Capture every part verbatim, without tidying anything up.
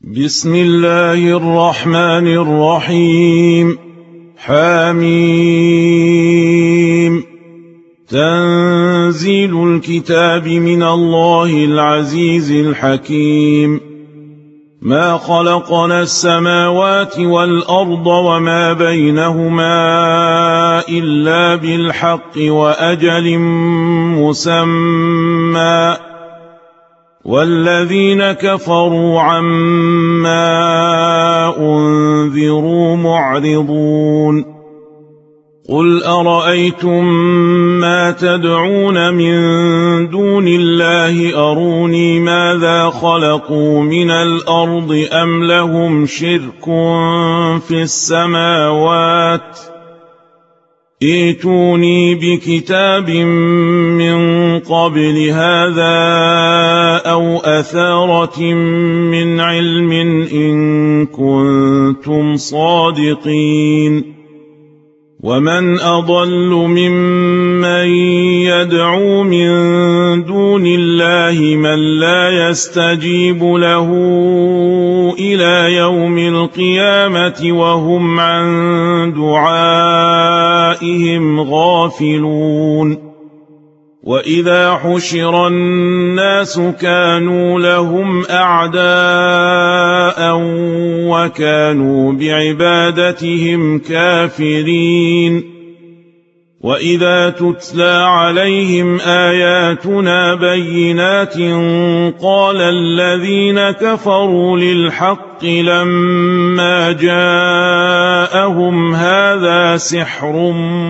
بسم الله الرحمن الرحيم. حميم. تنزيل الكتاب من الله العزيز الحكيم. ما خلقنا السماوات والأرض وما بينهما إلا بالحق وأجل مسمى، والذين كفروا عما أنذروا معرضون. قل أرأيتم ما تدعون من دون الله أروني ماذا خلقوا من الأرض أم لهم شرك في السماوات؟ ائتوني بكتاب من قبل هذا أو أثارة من علم إن كنتم صادقين. ومن أضل ممن يدعو من دون الله من لا يستجيب له إلى يوم القيامة وهم عن دعائهم غافلون. وإذا حشر الناس كانوا لهم أعداء وكانوا بعبادتهم كافرين. وإذا تتلى عليهم آياتنا بينات قال الذين كفروا للحق لما جاءهم هذا سحر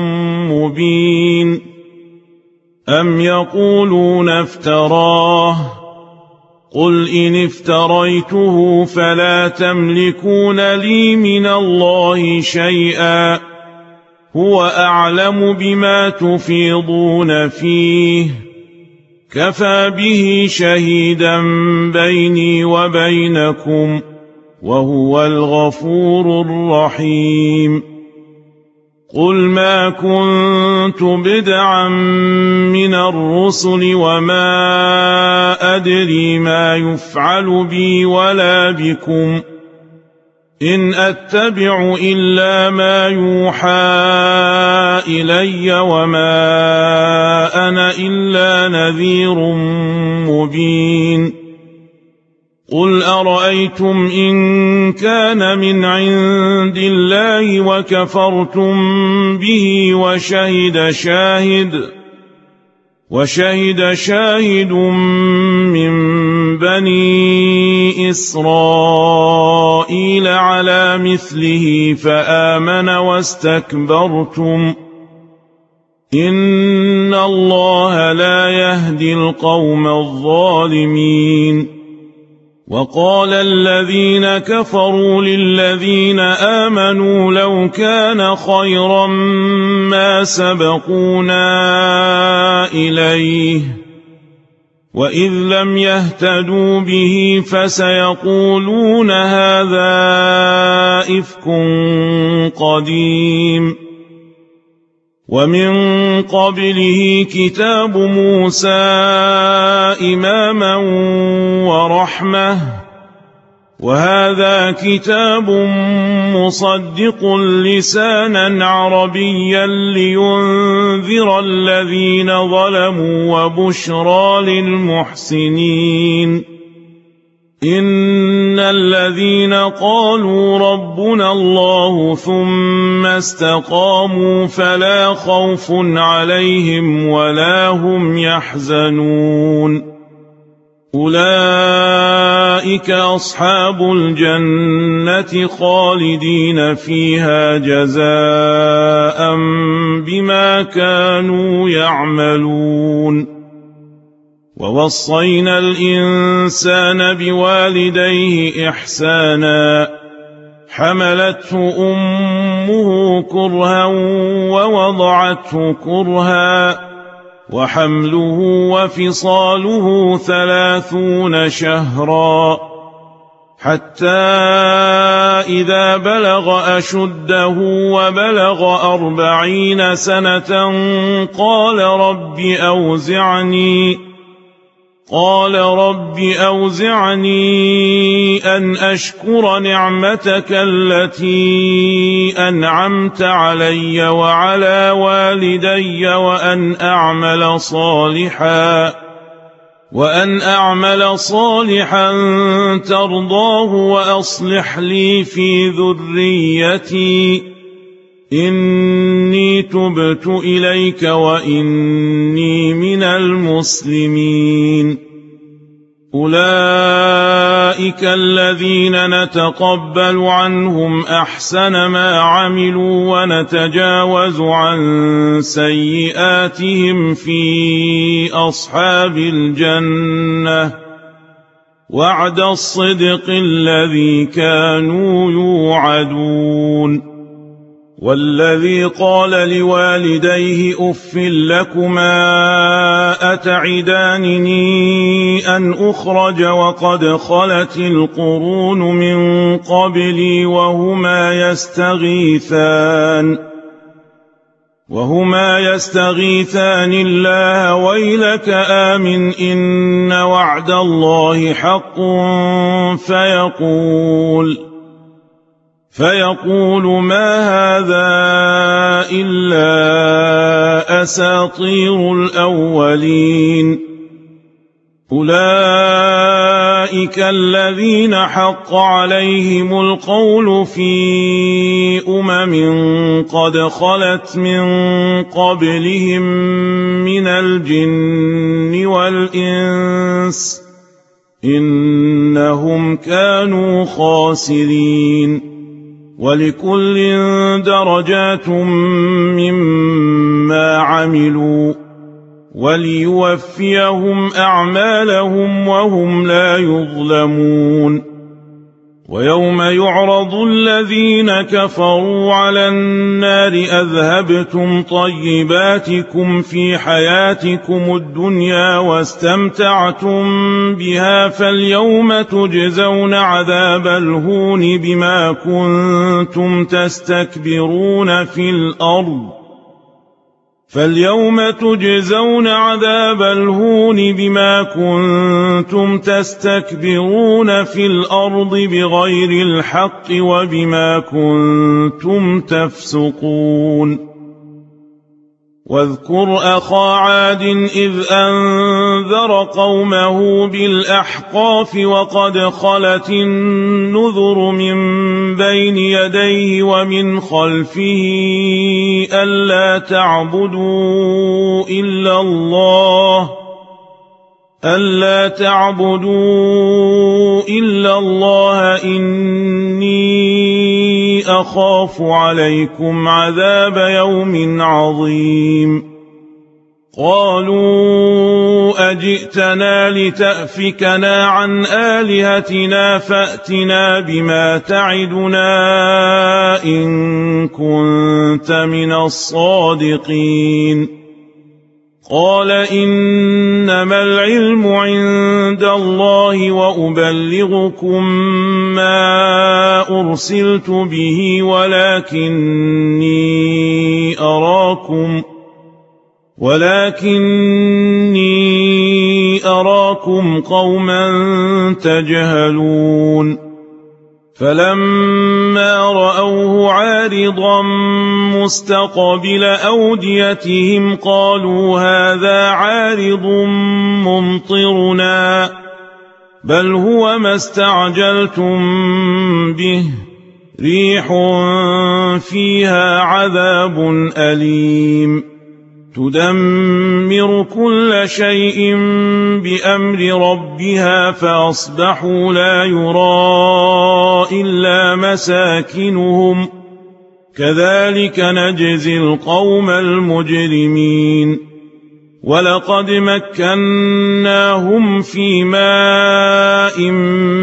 مبين. أم يقولون افتراه؟ قل إن افتريته فلا تملكون لي من الله شيئا، هو أعلم بما تفيضون فيه، كفى به شهيدا بيني وبينكم، وهو الغفور الرحيم. قل ما كنت بدعا من الرسل وما أدري ما يفعل بي ولا بكم، إن أتبع إلا ما يوحى إلي وما أنا إلا نذير مبين. قل أرأيتم إن كان من عند الله وكفرتم به وشهد شاهد وشهد شاهد من بني إسرائيل على مثله فآمن واستكبرتم، إن الله لا يهدي القوم الظالمين. وقال الذين كفروا للذين آمنوا لو كان خيرا ما سبقونا إليه، وإذ لم يهتدوا به فسيقولون هذا إفك قديم. ومن قبله كتاب موسى إماما ورحمة، وهذا كتاب مصدق لسانا عربيا لينذر الذين ظلموا وبشرى للمحسنين. إن الذين قالوا ربنا الله ثم استقاموا فلا خوف عليهم ولا هم يحزنون، أولئك أصحاب الجنة خالدين فيها جزاء بما كانوا يعملون. ووصينا الإنسان بوالديه إحسانا، حملته أمه كرها ووضعته كرها، وحمله وفصاله ثلاثون شهرا، حتى إذا بلغ أشده وبلغ أربعين سنة قال رب أوزعني قال رب أوزعني أن أشكر نعمتك التي أنعمت علي وعلى والدي وأن أعمل صالحا وأن أعمل صالحا ترضاه وأصلح لي في ذريتي إني تبت إليك وإني من المسلمين. أولئك الذين نتقبل عنهم أحسن ما عملوا ونتجاوز عن سيئاتهم في أصحاب الجنة وعد الصدق الذي كانوا يوعدون. والذي قال لوالديه أف لكما أتعدانني أن أخرج وقد خلت القرون من قبلي وهما يستغيثان وهما يستغيثان الله ويلك آمن إن وعد الله حق فيقول فيقول ما هذا إلا أساطير الأولين. أولئك الذين حق عليهم القول في أمم قد خلت من قبلهم من الجن والإنس إنهم كانوا خاسرين. ولكل درجات مما عملوا وليوفيهم أعمالهم وهم لا يظلمون. ويوم يعرض الذين كفروا على النار أذهبتم طيباتكم في حياتكم الدنيا واستمتعتم بها فاليوم تجزون عذاب الهون بما كنتم تستكبرون في الأرض فاليوم تجزون عذاب الهون بما كنتم تستكبرون في الأرض بغير الحق وبما كنتم تفسقون. واذكر أخا عاد إذ أنذر قومه بالأحقاف وقد خلت النذر من بين يديه ومن خلفه ألا تعبدوا إلا الله ألا تعبدوا إلا الله إني أخاف عليكم عذاب يوم عظيم. قالوا أجئتنا لتأفكنا عن آلهتنا فأتنا بما تعدنا إن كنت من الصادقين. قال إنما العلم عند الله وأبلغكم ما أرسلت به ولكني أراكم ولكني أراكم قوما تجهلون. فلما رأوه عارضا مستقبل أوديتهم قالوا هذا عارض ممطرنا بل هو ما استعجلتم به ريح فيها عذاب أليم تدمر كل شيء بأمر ربها فأصبحوا لا يرى إلا مساكنهم كذلك نجزي القوم المجرمين. ولقد مكناهم في ماء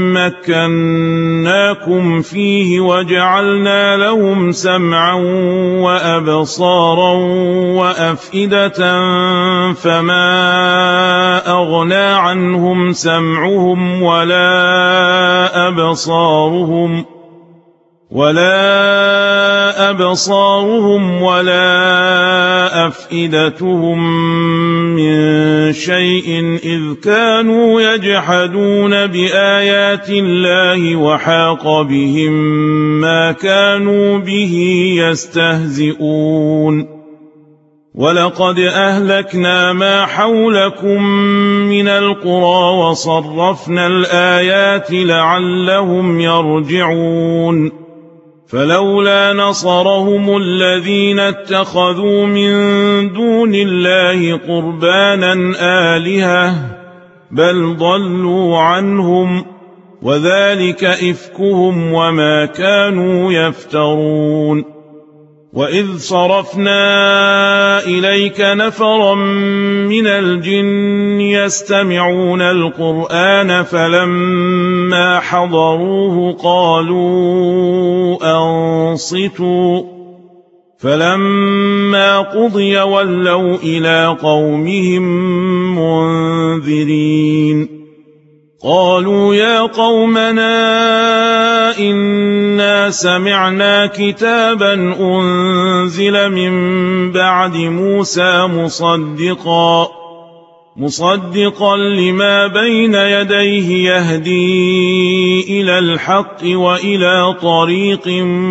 مكناكم فيه وجعلنا لهم سمعا وأبصارا وأفئدة فما أغنى عنهم سمعهم ولا أبصارهم ولا أبصارهم ولا أفئدتهم من شيء إذ كانوا يجحدون بآيات الله وحاق بهم ما كانوا به يستهزئون ولقد أهلكنا ما حولكم من القرى وصرفنا الآيات لعلهم يرجعون فلولا نصرهم الذين اتخذوا من دون الله قربانا آلهة بل ضلوا عنهم وذلك إفكهم وما كانوا يفترون وإذ صرفنا إليك نفرا من الجن يستمعون القرآن فلما حضروه قالوا أنصتوا فلما قضي ولوا إلى قومهم منذرين قالوا يا قومنا إنا سمعنا كتابا أنزل من بعد موسى مصدقا مصدقا لما بين يديه يهدي إلى الحق وإلى طريق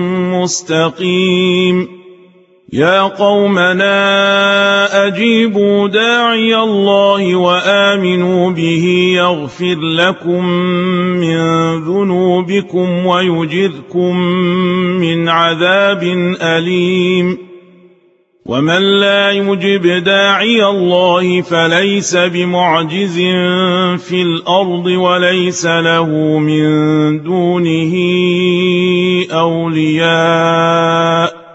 مستقيم يا قومنا أجيبوا داعي الله وآمنوا به يغفر لكم من ذنوبكم ويجركم من عذاب أليم ومن لا يجب داعي الله فليس بمعجز في الأرض وليس له من دونه أولياء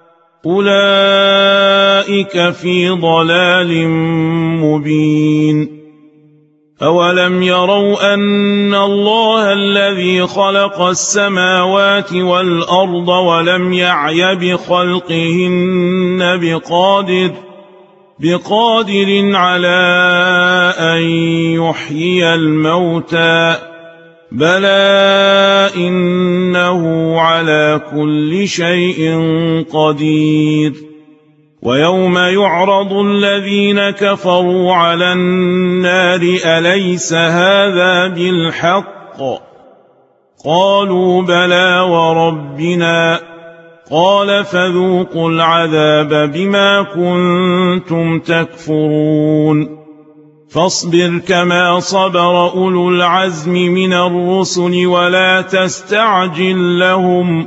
أولئك في ضلال مبين أولم يروا أن الله الذي خلق السماوات والأرض ولم يعي بخلقهن بقادر بقادر على أن يحيي الموتى بلى إنه على كل شيء قدير ويوم يعرض الذين كفروا على النار أليس هذا بالحق قالوا بلى وربنا قال فذوقوا العذاب بما كنتم تكفرون فاصبر كما صبر أولو العزم من الرسل ولا تستعجل لهم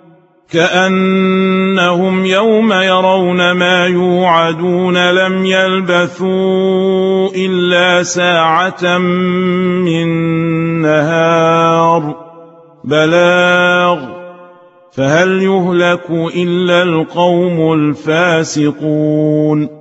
كأنهم يوم يرون ما يوعدون لم يلبثوا إلا ساعة من نهار بلاغ فهل يهلك إلا القوم الفاسقون